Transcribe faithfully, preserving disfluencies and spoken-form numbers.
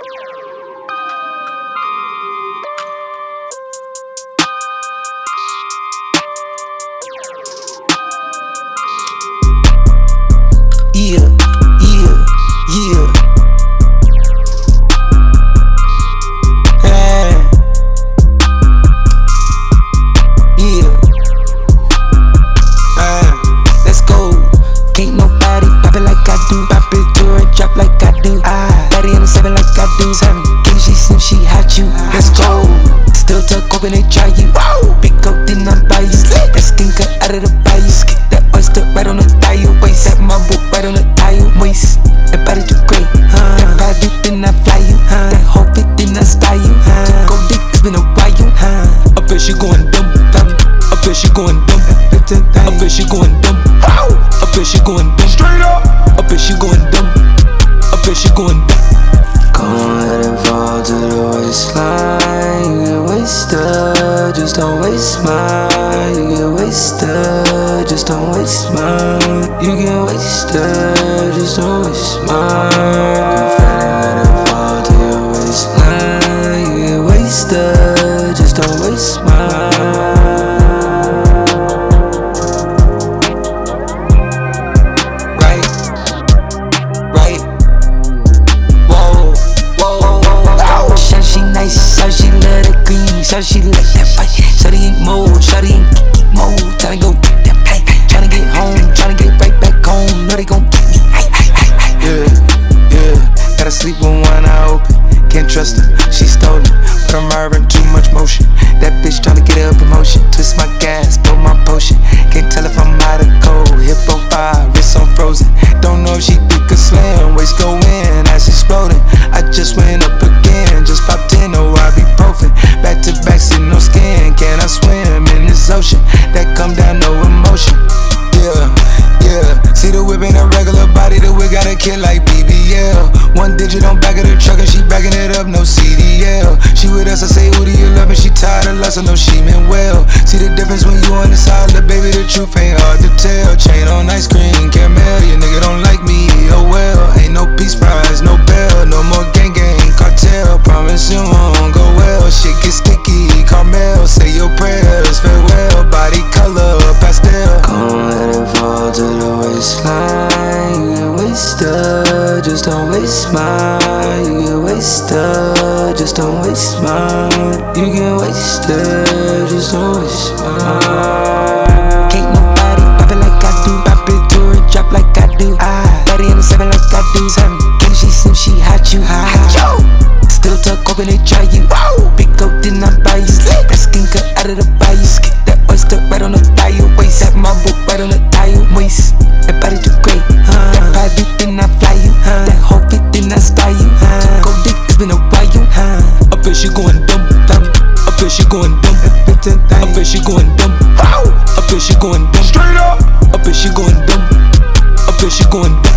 Yeah, yeah, yeah. Hey. Yeah. Uh, let's go. Can't nobody pop it like I do. Pop it to her, drop like I do. Ah, body in the seven like I do. Seven. Can she seem she hot you? Let's go. Still tuck open they try you. Big coat then I buy you. That stinker out of the bayou. That oyster right on the thigh waist. That my book right on the thigh waist. That body too great, huh? That private then I fly you, huh? That whole fit then I style you, huh? Go dick, it's been a while, huh? I bet she going dumb, dumb. I bet she going dumb. I bet she going dumb. I bet she going dumb. Straight up. I bet she going dumb. I bet she going dumb. Come on, let it fall to the waistline. You get wasted, just don't waste mine. You get wasted, just don't waste mine. You get wasted, just don't waste mine. Confetti, let it fall to your waistline. You get wasted, just don't waste mine. Right, right. Whoa, whoa, whoa, whoa. Shout she nice, shout she love the green, shout she love that fight. Shawty ain't mold, shawty ain't kick mold. Tryna go get that fight, tryna get home, tryna get right back home. Know they gon' get me. Yeah, yeah. Gotta sleep with one eye open. Can't trust her, she stolen. But I'm having too much motion. That bitch tryna get her promotion. Twist my gas, throw my potion. Can't tell if I'm out of cold. Hip on fire, wrist on frozen. Don't know if she thick or slim. Waist go in, ass exploding. I just went up again, just popped in, oh ibuprofen. Back to back, see no skin. Can I swim in this ocean? That come down, no emotion. Yeah, yeah. See the whip ain't a regular body, the whip got a kid like B B L. One digit on back of the truck and she backing it up, no C D L. She with us, I say who do you love and she tired of lust, I know she meant well. See the difference when you on the side, the baby, the truth ain't hard to tell. Chain on ice cream, caramel, your nigga don't like me, oh well. Ain't no peace prize, no bell, no more gang gang, cartel. Promise it won't go well, shit get sticky, Carmel. Say your prayers, farewell, body color, pastel. Come let it fall to the waistline. You get wasted, just don't waste mine. You get wasted, just don't waste mine. You get wasted, just don't waste mine. Can't nobody pop it like I do. Pop it to her, drop like I do. Ah, body in the seven like I do. Seven. Can she seem she hot you? Hot you. Still tuck open they try you. Big coat then I buy you. That skinker out of the bayou. That oyster right on the thigh waist. That my book right on the thigh waist. That body too great, huh? That private then I fly you, huh? That whole fit then I style you, huh? Go dick, it's been a while, huh? I bet she going dumb, dumb. I bet she going dumb. I bet she going dumb. I bet she going dumb. Straight up. I bet she going dumb. I bet she going dumb.